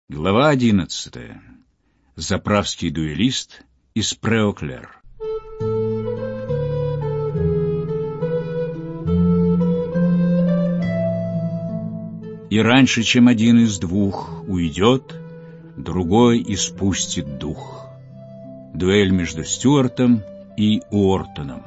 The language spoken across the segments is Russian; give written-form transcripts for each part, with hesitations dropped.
Глава 11. Заправский дуэлист из Преоклер. И раньше, чем один из двух уйдет, другой испустит дух. Дуэль между Стюартом и Уортоном.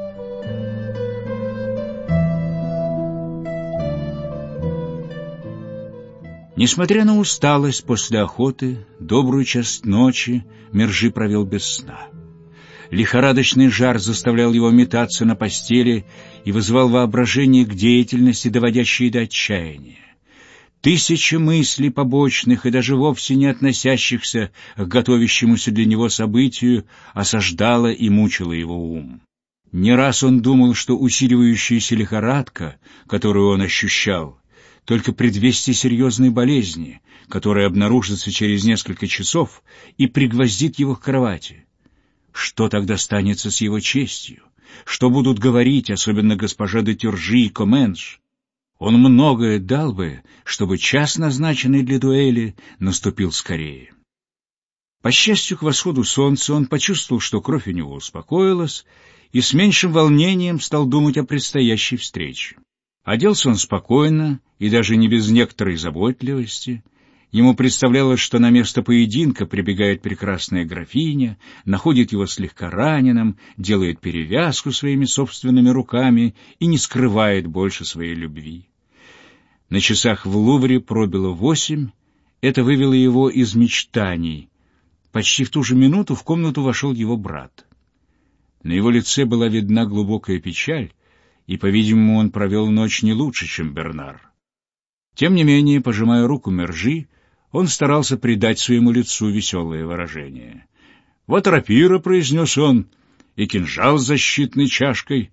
Несмотря на усталость после охоты, добрую часть ночи Мержи провел без сна. Лихорадочный жар заставлял его метаться на постели и вызывал воображение к деятельности, доводящей до отчаяния. Тысячи мыслей побочных и даже вовсе не относящихся к готовящемуся для него событию осаждала и мучила его ум. Не раз он думал, что усиливающаяся лихорадка, которую он ощущал, только предвестие серьезной болезни, которая обнаружится через несколько часов и пригвоздит его к кровати. Что тогда станется с его честью? Что будут говорить, особенно госпожа де Тюржи и Коменш? Он многое дал бы, чтобы час, назначенный для дуэли, наступил скорее. По счастью, к восходу солнца он почувствовал, что кровь у него успокоилась, и с меньшим волнением стал думать о предстоящей встрече. Оделся он спокойно и даже не без некоторой заботливости. Ему представлялось, что на место поединка прибегает прекрасная графиня, находит его слегка раненым, делает перевязку своими собственными руками и не скрывает больше своей любви. На часах в Лувре пробило 8, это вывело его из мечтаний. Почти в ту же минуту в комнату вошел его брат. На его лице была видна глубокая печаль, и, по-видимому, он провел ночь не лучше, чем Бернар. Тем не менее, пожимая руку Мержи, он старался придать своему лицу веселое выражение. «Вот рапира», — произнес он, — «и кинжал с защитной чашкой,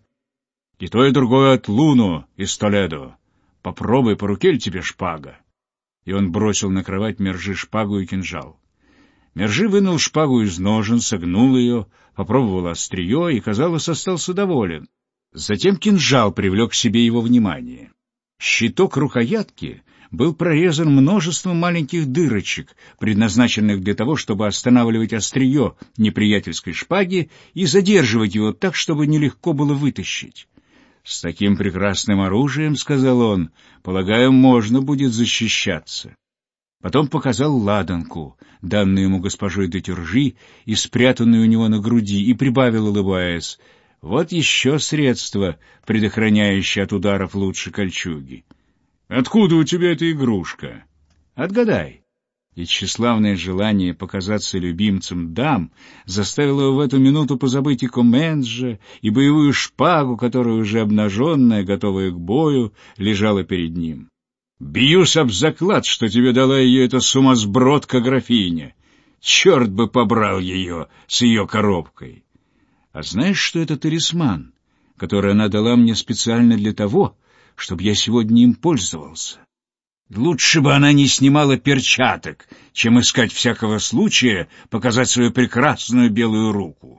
и то и другое от Луну из Толедо. Попробуй, по руке ли тебе шпага?» И он бросил на кровать Мержи шпагу и кинжал. Мержи вынул шпагу из ножен, согнул ее, попробовал острие и, казалось, остался доволен. Затем кинжал привлек к себе его внимание. Щиток рукоятки был прорезан множеством маленьких дырочек, предназначенных для того, чтобы останавливать острие неприятельской шпаги и задерживать его так, чтобы нелегко было вытащить. «С таким прекрасным оружием, — сказал он, — полагаю, можно будет защищаться». Потом показал ладанку, данную ему госпожой де Тюржи и спрятанную у него на груди, и прибавил, улыбаясь: «Вот еще средство, предохраняющее от ударов лучше кольчуги. Откуда у тебя эта игрушка? Отгадай». И тщеславное желание показаться любимцем дам заставило его в эту минуту позабыть и Коменджа, и боевую шпагу, которая, уже обнаженная, готовая к бою, лежала перед ним. «Бьюсь об заклад, что тебе дала ее эта сумасбродка-графиня. Черт бы побрал ее с ее коробкой! А знаешь, что это талисман, который она дала мне специально для того, чтобы я сегодня им пользовался? Лучше бы она не снимала перчаток, чем искать всякого случая показать свою прекрасную белую руку».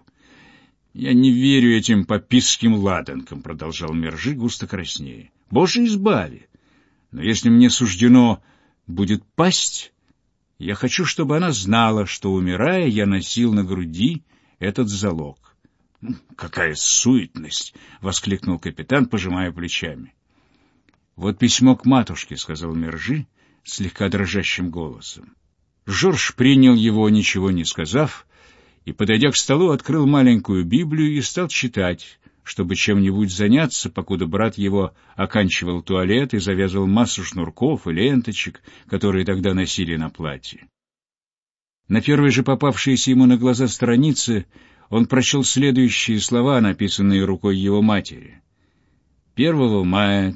«Я не верю этим папистским ладанкам», — продолжал Мержи, густо краснея. «Боже, избави! Но если мне суждено будет пасть, я хочу, чтобы она знала, что, умирая, я носил на груди этот залог». «Какая суетность!» — воскликнул капитан, пожимая плечами. «Вот письмо к матушке», — сказал Мержи слегка дрожащим голосом. Жорж принял его, ничего не сказав, и, подойдя к столу, открыл маленькую Библию и стал читать, чтобы чем-нибудь заняться, покуда брат его оканчивал туалет и завязывал массу шнурков и ленточек, которые тогда носили на платье. На первой же попавшейся ему на глаза странице он прочел следующие слова, написанные рукой его матери. 1 мая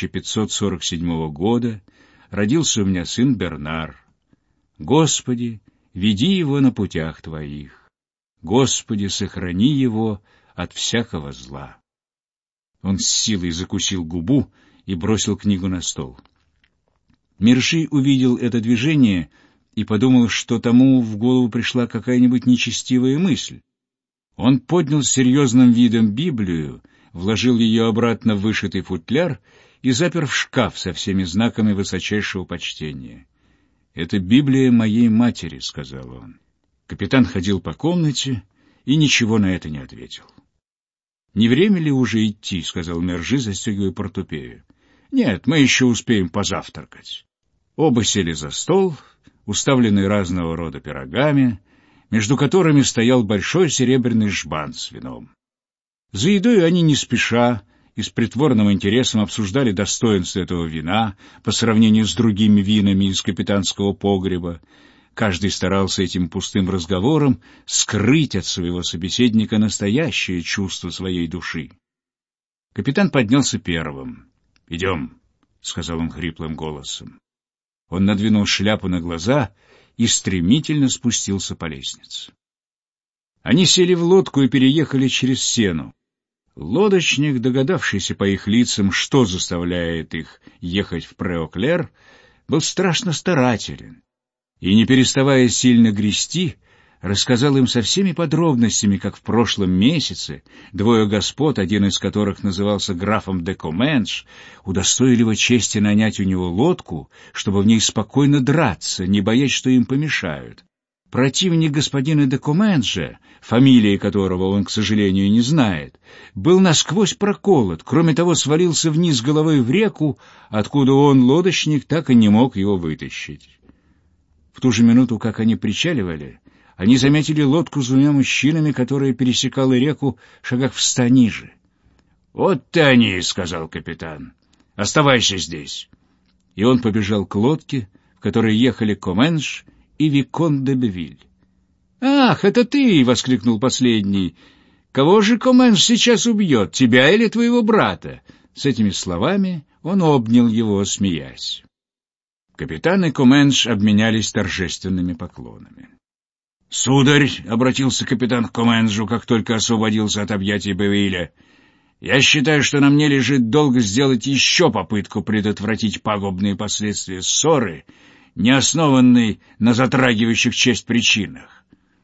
1547 года родился у меня сын Бернар. Господи, веди его на путях Твоих. Господи, сохрани его от всякого зла. Он с силой закусил губу и бросил книгу на стол. Мержи увидел это движение и подумал, что тому в голову пришла какая-нибудь нечестивая мысль. Он поднял с серьезным видом Библию, вложил ее обратно в вышитый футляр и запер в шкаф со всеми знаками высочайшего почтения. «Это Библия моей матери», — сказал он. Капитан ходил по комнате и ничего на это не ответил. «Не время ли уже идти?» — сказал Мержи, застегивая портупею. «Нет, мы еще успеем позавтракать». Оба сели за стол, уставленный разного рода пирогами, между которыми стоял большой серебряный жбан с вином. За едой они не спеша и с притворным интересом обсуждали достоинства этого вина по сравнению с другими винами из капитанского погреба. Каждый старался этим пустым разговором скрыть от своего собеседника настоящее чувство своей души. Капитан поднялся первым. «Идем», — сказал он хриплым голосом. Он надвинул шляпу на глаза и стремительно спустился по лестнице. Они сели в лодку и переехали через Сену. Лодочник, догадавшийся по их лицам, что заставляет их ехать в Преоклер, был страшно старателен и, не переставая сильно грести, рассказал им со всеми подробностями, как в прошлом месяце двое господ, один из которых назывался графом де Коменш, удостоили его чести нанять у него лодку, чтобы в ней спокойно драться, не боясь, что им помешают. Противник господина де Коменша, фамилии которого он, к сожалению, не знает, был насквозь проколот, кроме того, свалился вниз головой в реку, откуда он, лодочник, так и не мог его вытащить. В ту же минуту, как они причаливали, они заметили лодку с двумя мужчинами, которая пересекала реку шагах в 100 ниже. «Вот-то они», — сказал капитан, — «оставайся здесь». И он побежал к лодке, в которой ехали Коменш и Викон де Бевиль. «Ах, это ты!» — воскликнул последний. «Кого же Коменш сейчас убьет, тебя или твоего брата?» С этими словами он обнял его, смеясь. Капитан и Коменш обменялись торжественными поклонами. «Сударь», — обратился капитан к Коменджу, как только освободился от объятий Бевиля, — «я считаю, что на мне лежит долг сделать еще попытку предотвратить пагубные последствия ссоры, не основанной на затрагивающих честь причинах.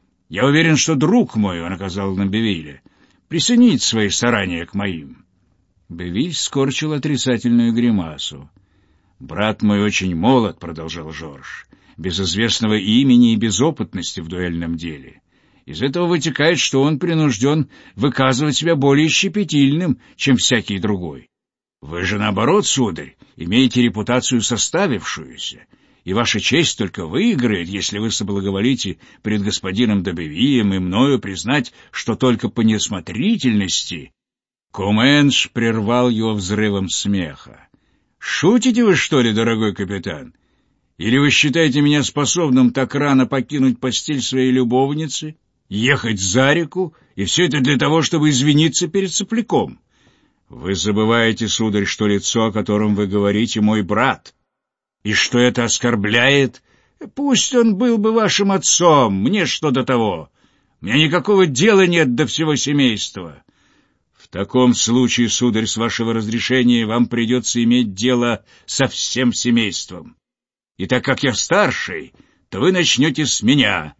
Я уверен, что друг мой, — он оказал на Бевиля, — присоединит свои старания к моим». Бевиль скорчил отрицательную гримасу. «Брат мой очень молод», — продолжал Жорж, — «без известного имени и без опытности в дуэльном деле. Из этого вытекает, что он принужден выказывать себя более щепетильным, чем всякий другой. Вы же, наоборот, сударь, имеете репутацию составившуюся, и ваша честь только выиграет, если вы соблаговолите пред господином Добевием и мною признать, что только по неосмотрительности...» Коменш прервал его взрывом смеха. «Шутите вы, что ли, дорогой капитан? Или вы считаете меня способным так рано покинуть постель своей любовницы, ехать за реку, и все это для того, чтобы извиниться перед сопляком? Вы забываете, сударь, что лицо, о котором вы говорите, мой брат, и что это оскорбляет. Пусть он был бы вашим отцом, мне что до того? У меня никакого дела нет до всего семейства. В таком случае, сударь, с вашего разрешения, вам придется иметь дело со всем семейством. И так как я старший, то вы начнете с меня».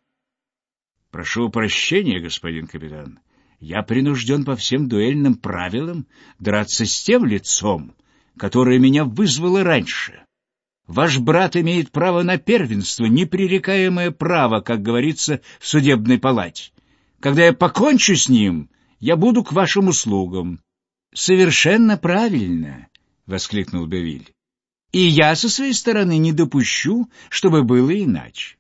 «Прошу прощения, господин капитан, я принужден по всем дуэльным правилам драться с тем лицом, которое меня вызвало раньше. Ваш брат имеет право на первенство, непререкаемое право, как говорится в судебной палате. Когда я покончу с ним, я буду к вашим услугам». «Совершенно правильно», — воскликнул Бевиль. «И я со своей стороны не допущу, чтобы было иначе».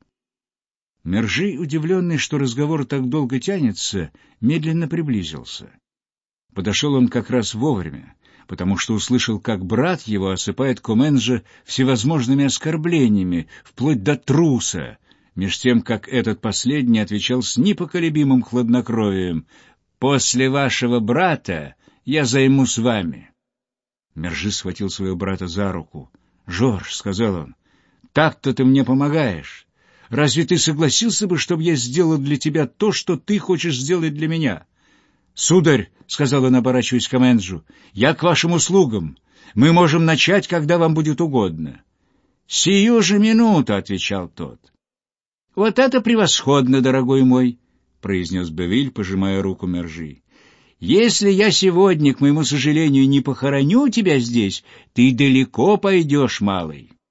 Мержи, удивленный, что разговор так долго тянется, медленно приблизился. Подошел он как раз вовремя, потому что услышал, как брат его осыпает Коменджа всевозможными оскорблениями, вплоть до труса, меж тем, как этот последний отвечал с непоколебимым хладнокровием: «После вашего брата я займусь вами». Мержи схватил своего брата за руку. «Жорж», — сказал он, — «так-то ты мне помогаешь. Разве ты согласился бы, чтобы я сделал для тебя то, что ты хочешь сделать для меня?» «Сударь», — сказал он, оборачиваясь к Коменджу, — «я к вашим услугам. Мы можем начать, когда вам будет угодно». «Сию же минуту», — отвечал тот. «Вот это превосходно, дорогой мой», — произнес Бевиль, пожимая руку Мержи. «Если я сегодня, к моему сожалению, не похороню тебя здесь, ты далеко пойдешь, малый».